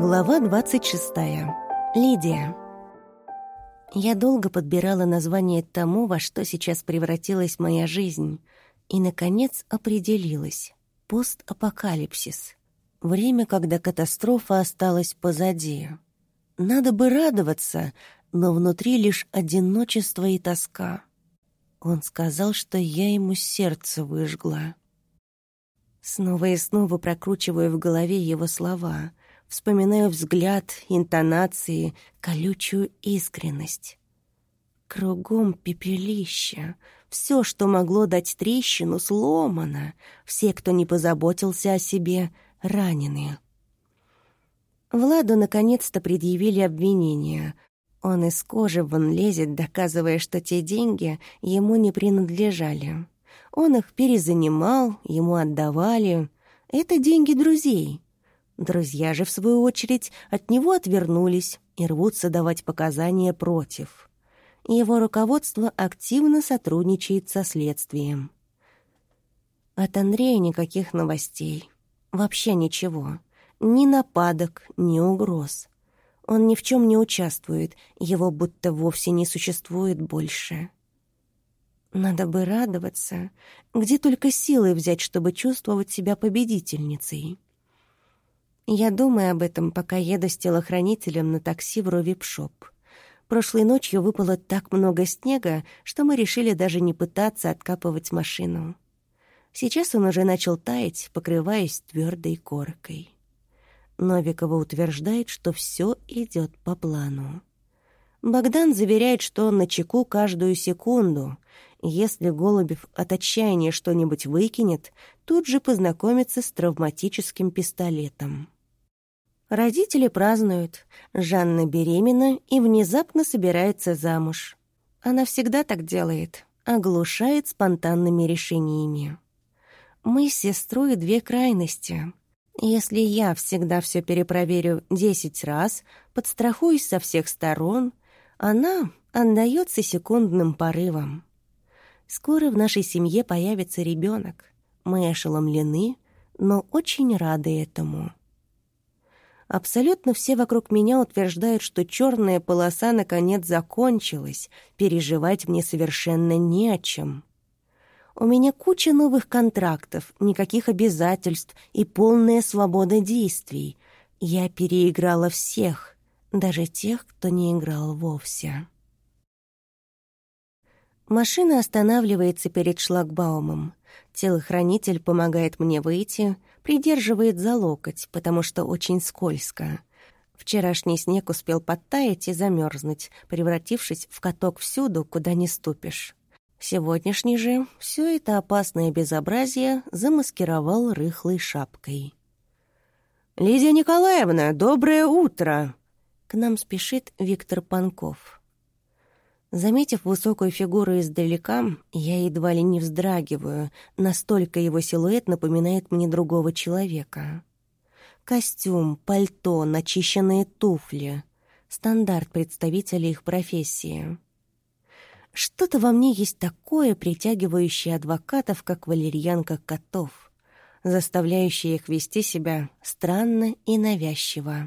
Глава 26. Лидия. Я долго подбирала название тому, во что сейчас превратилась моя жизнь, и, наконец, определилась. Постапокалипсис. Время, когда катастрофа осталась позади. Надо бы радоваться, но внутри лишь одиночество и тоска. Он сказал, что я ему сердце выжгла. Снова и снова прокручиваю в голове его слова — вспоминаю взгляд, интонации, колючую искренность. Кругом пепелище. Все, что могло дать трещину, сломано. Все, кто не позаботился о себе, ранены. Владу наконец-то предъявили обвинения. Он из кожи вон лезет, доказывая, что те деньги ему не принадлежали. Он их перезанимал, ему отдавали. Это деньги друзей. Друзья же, в свою очередь, от него отвернулись и рвутся давать показания против. Его руководство активно сотрудничает со следствием. От Андрея никаких новостей. Вообще ничего. Ни нападок, ни угроз. Он ни в чем не участвует, его будто вовсе не существует больше. Надо бы радоваться. Где только силы взять, чтобы чувствовать себя победительницей? Я думаю об этом, пока еду с телохранителем на такси в Ровипшоп. Прошлой ночью выпало так много снега, что мы решили даже не пытаться откапывать машину. Сейчас он уже начал таять, покрываясь твердой коркой. Новикова утверждает, что все идет по плану. Богдан заверяет, что он начеку каждую секунду. Если Голубев от отчаяния что-нибудь выкинет, тут же познакомится с травматическим пистолетом. Родители празднуют. Жанна беременна и внезапно собирается замуж. Она всегда так делает, оглушает спонтанными решениями. Мы с сестрой две крайности. Если я всегда все перепроверю 10 раз, подстрахуюсь со всех сторон, она отдается секундным порывам. Скоро в нашей семье появится ребенок. Мы ошеломлены, но очень рады этому. Абсолютно все вокруг меня утверждают, что черная полоса наконец закончилась, переживать мне совершенно не о чем. У меня куча новых контрактов, никаких обязательств и полная свобода действий. Я переиграла всех, даже тех, кто не играл вовсе. Машина останавливается перед шлагбаумом. Телохранитель помогает мне выйти, придерживает за локоть, потому что очень скользко. Вчерашний снег успел подтаять и замерзнуть, превратившись в каток всюду, куда не ступишь. Сегодняшний же все это опасное безобразие замаскировал рыхлой шапкой. «Лидия Николаевна, доброе утро!» К нам спешит Виктор Панков. Заметив высокую фигуру издалека, я едва ли не вздрагиваю, настолько его силуэт напоминает мне другого человека. Костюм, пальто, начищенные туфли — стандарт представителей их профессии. Что-то во мне есть такое, притягивающее адвокатов, как валерьянка котов, заставляющее их вести себя странно и навязчиво.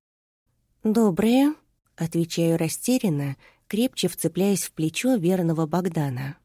«Доброе», — отвечаю растерянно, крепче вцепляясь в плечо верного Богдана.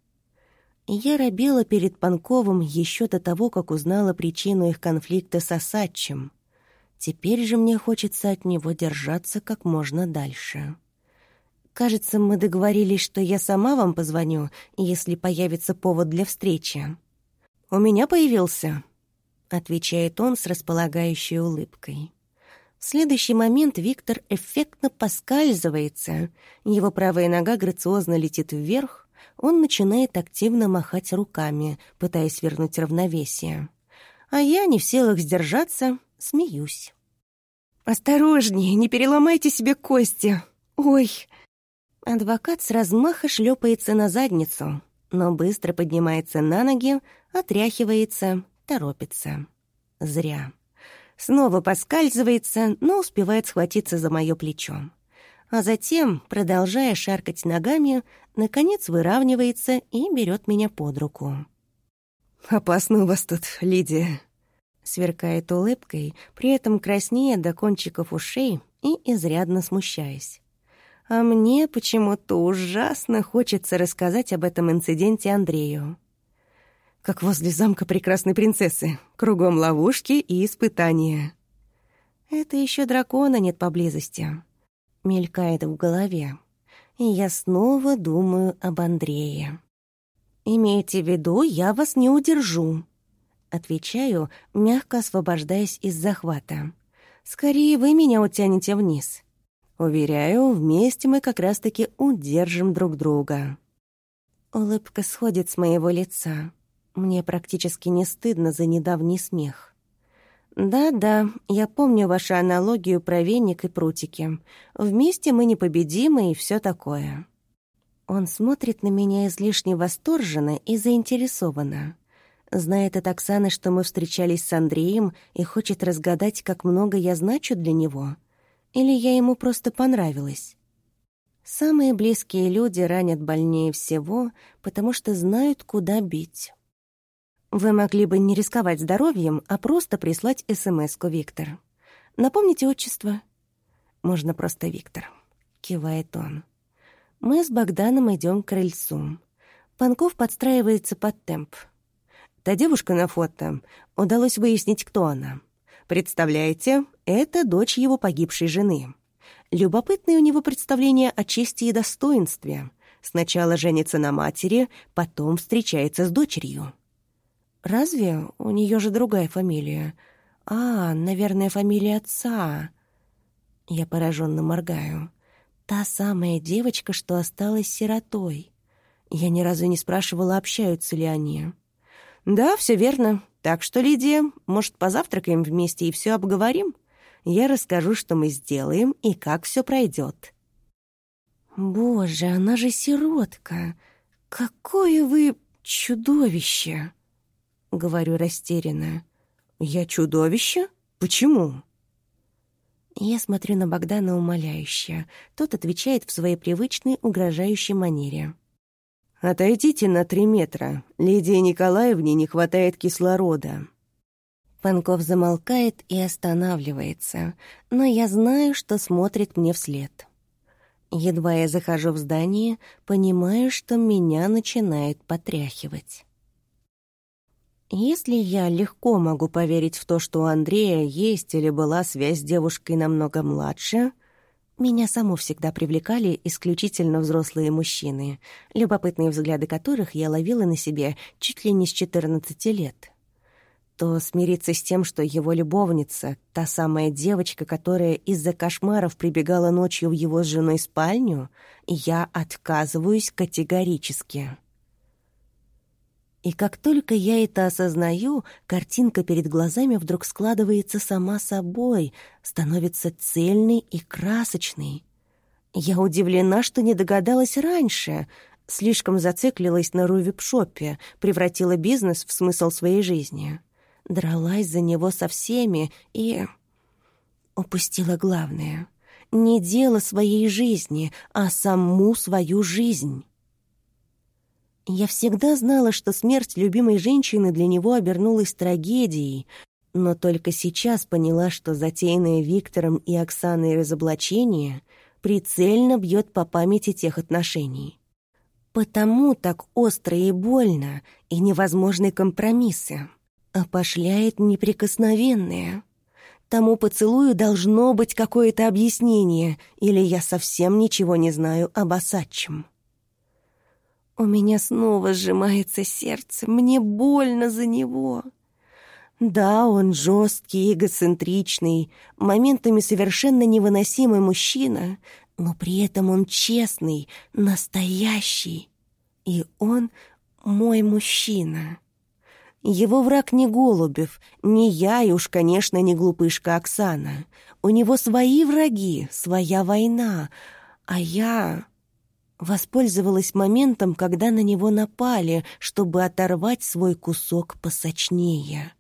Я робела перед Панковым еще до того, как узнала причину их конфликта с Осадчим. Теперь же мне хочется от него держаться как можно дальше. Кажется, мы договорились, что я сама вам позвоню, если появится повод для встречи. «У меня появился», — отвечает он с располагающей улыбкой. В следующий момент Виктор эффектно поскальзывается, его правая нога грациозно летит вверх, он начинает активно махать руками, пытаясь вернуть равновесие. А я, не в силах сдержаться, смеюсь. «Осторожнее, не переломайте себе кости! Ой!» Адвокат с размаха шлепается на задницу, но быстро поднимается на ноги, отряхивается, торопится. Зря. Снова поскальзывается, но успевает схватиться за мое плечо. А затем, продолжая шаркать ногами, наконец выравнивается и берет меня под руку. «Опасно у вас тут, Лидия», Сверкает улыбкой, при этом краснея до кончиков ушей и изрядно смущаясь. А мне почему-то ужасно хочется рассказать об этом инциденте Андрею. Как возле замка прекрасной принцессы. Кругом ловушки и испытания. Это еще дракона нет поблизости. Мелькает в голове. И я снова думаю об Андрее. «Имейте в виду, я вас не удержу», — отвечаю, мягко освобождаясь из захвата. «Скорее вы меня утянете вниз». Уверяю, вместе мы как раз-таки удержим друг друга. Улыбка сходит с моего лица. Мне практически не стыдно за недавний смех. Да-да, я помню вашу аналогию про веник и прутики. Вместе мы непобедимы и все такое. Он смотрит на меня излишне восторженно и заинтересованно. Знает от Оксаны, что мы встречались с Андреем, и хочет разгадать, как много я значу для него. Или я ему просто понравилась? Самые близкие люди ранят больнее всего, потому что знают, куда бить. Вы могли бы не рисковать здоровьем, а просто прислать СМС-ку, Виктор. Напомните отчество? Можно просто Виктор, кивает он. Мы с Богданом идем к крыльцу. Панков подстраивается под темп. Та девушка на фото, удалось выяснить, кто она. Представляете, это дочь его погибшей жены. Любопытное у него представление о чести и достоинстве. Сначала женится на матери, потом встречается с дочерью. Разве? У нее же другая фамилия. Наверное, фамилия отца. Я пораженно моргаю. Та самая девочка, что осталась сиротой. Я ни разу не спрашивала, общаются ли они. Да, все верно. Так что, Лидия, может, позавтракаем вместе и все обговорим? Я расскажу, что мы сделаем и как все пройдет. Боже, она же сиротка. Какое вы чудовище! Говорю растерянно. Я чудовище? Почему? Я смотрю на Богдана умоляюще. Тот отвечает в своей привычной угрожающей манере. «Отойдите на 3 метра. Лидии Николаевне не хватает кислорода». Панков замолкает и останавливается, но я знаю, что смотрит мне вслед. Едва я захожу в здание, понимаю, что меня начинает потряхивать. Если я легко могу поверить в то, что у Андрея есть или была связь с девушкой намного младше, меня саму всегда привлекали исключительно взрослые мужчины, любопытные взгляды которых я ловила на себе чуть ли не с 14 лет, то смириться с тем, что его любовница, та самая девочка, которая из-за кошмаров прибегала ночью в его с женой спальню, я отказываюсь категорически. И как только я это осознаю, картинка перед глазами вдруг складывается сама собой, становится цельной и красочной. Я удивлена, что не догадалась раньше, слишком зациклилась на рувип-шопе, превратила бизнес в смысл своей жизни. Дралась за него со всеми и упустила главное. Не дело своей жизни, а саму свою жизнь. Я всегда знала, что смерть любимой женщины для него обернулась трагедией, но только сейчас поняла, что затеянное Виктором и Оксаной разоблачение прицельно бьет по памяти тех отношений. Потому так остро и больно, и невозможны компромиссы. Опошляет неприкосновенное. Тому поцелую должно быть какое-то объяснение, или я совсем ничего не знаю об Осадчем. У меня снова сжимается сердце, мне больно за него. Да, он жесткий, эгоцентричный, моментами совершенно невыносимый мужчина, но при этом он честный, настоящий. И он мой мужчина. Его враг не Голубев, не я и уж, конечно, не глупышка Оксана. У него свои враги, своя война, а я воспользовалась моментом, когда на него напали, чтобы оторвать свой кусок посочнее.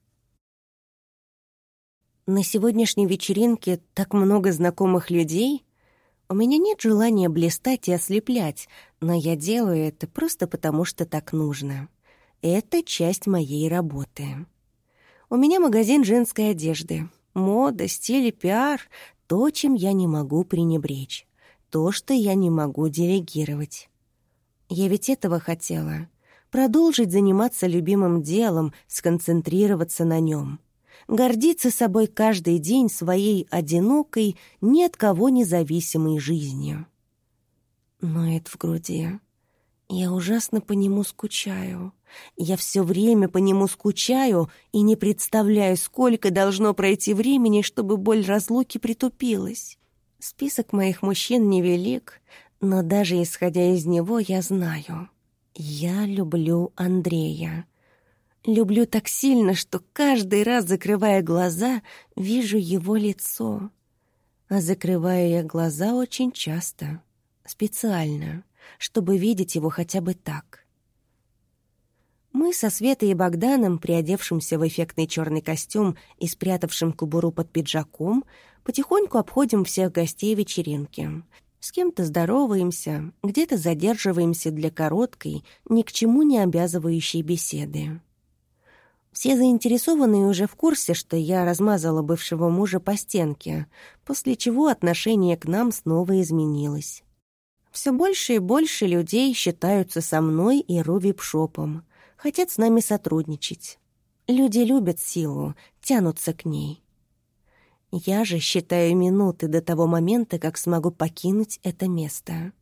На сегодняшней вечеринке так много знакомых людей. У меня нет желания блистать и ослеплять, но я делаю это просто потому, что так нужно. Это часть моей работы. У меня магазин женской одежды. Мода, стиль и пиар — то, чем я не могу пренебречь. То, что я не могу делегировать. Я ведь этого хотела. Продолжить заниматься любимым делом, сконцентрироваться на нем. Гордиться собой каждый день своей одинокой, ни от кого независимой жизнью. Ноет в груди. Я ужасно по нему скучаю. Я все время по нему скучаю и не представляю, сколько должно пройти времени, чтобы боль разлуки притупилась. Список моих мужчин невелик, но даже исходя из него я знаю. Я люблю Андрея. Люблю так сильно, что каждый раз, закрывая глаза, вижу его лицо. А закрываю я глаза очень часто, специально, чтобы видеть его хотя бы так. Мы со Светой и Богданом, приодевшимся в эффектный черный костюм и спрятавшим кобуру под пиджаком, потихоньку обходим всех гостей вечеринки. С кем-то здороваемся, где-то задерживаемся для короткой, ни к чему не обязывающей беседы. Все заинтересованные уже в курсе, что я размазала бывшего мужа по стенке, после чего отношение к нам снова изменилось. Все больше и больше людей считаются со мной и Руби Пшопом, хотят с нами сотрудничать. Люди любят силу, тянутся к ней. Я же считаю минуты до того момента, как смогу покинуть это место.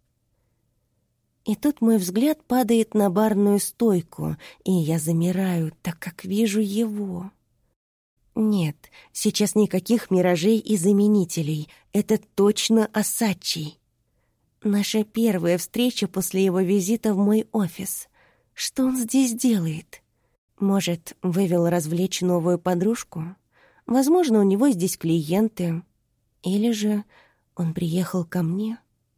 И тут мой взгляд падает на барную стойку, и я замираю, так как вижу его. Нет, сейчас никаких миражей и заменителей. Это точно Осадчий. Наша первая встреча после его визита в мой офис. Что он здесь делает? Может, вывел развлечь новую подружку? Возможно, у него здесь клиенты. Или же он приехал ко мне?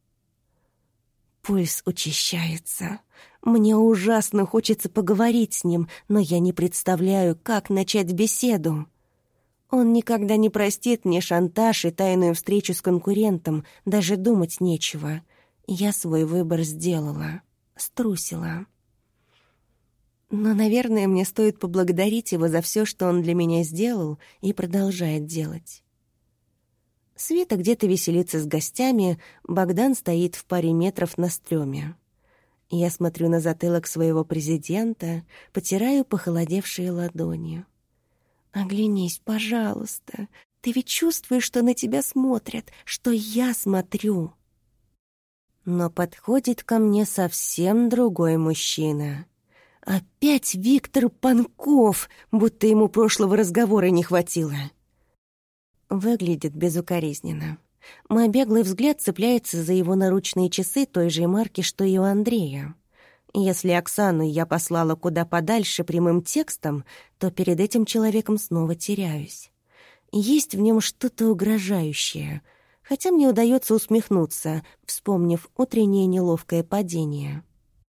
Пульс учащается. Мне ужасно хочется поговорить с ним, но я не представляю, как начать беседу. Он никогда не простит мне шантаж и тайную встречу с конкурентом, даже думать нечего. Я свой выбор сделала, струсила. Но, наверное, мне стоит поблагодарить его за все, что он для меня сделал и продолжает делать. Света где-то веселится с гостями, Богдан стоит в паре метров на стреме. Я смотрю на затылок своего президента, потираю похолодевшие ладони. «Оглянись, пожалуйста. Ты ведь чувствуешь, что на тебя смотрят, что я смотрю». Но подходит ко мне совсем другой мужчина. Опять Виктор Панков, будто ему прошлого разговора не хватило. Выглядит безукоризненно. Мой беглый взгляд цепляется за его наручные часы той же марки, что и у Андрея. Если Оксану я послала куда подальше прямым текстом, то перед этим человеком снова теряюсь. Есть в нем что-то угрожающее, хотя мне удается усмехнуться, вспомнив утреннее неловкое падение.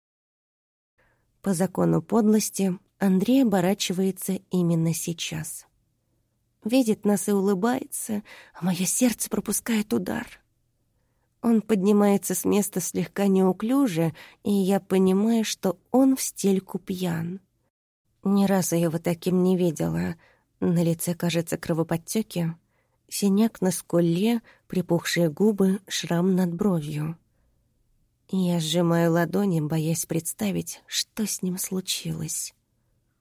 По закону подлости Андрей оборачивается именно сейчас. Видит нас и улыбается, а мое сердце пропускает удар. Он поднимается с места слегка неуклюже, и я понимаю, что он в стельку пьян. Ни разу я его таким не видела. На лице, кажется, кровоподтёки, синяк на скуле, припухшие губы, шрам над бровью. Я сжимаю ладони, боясь представить, что с ним случилось.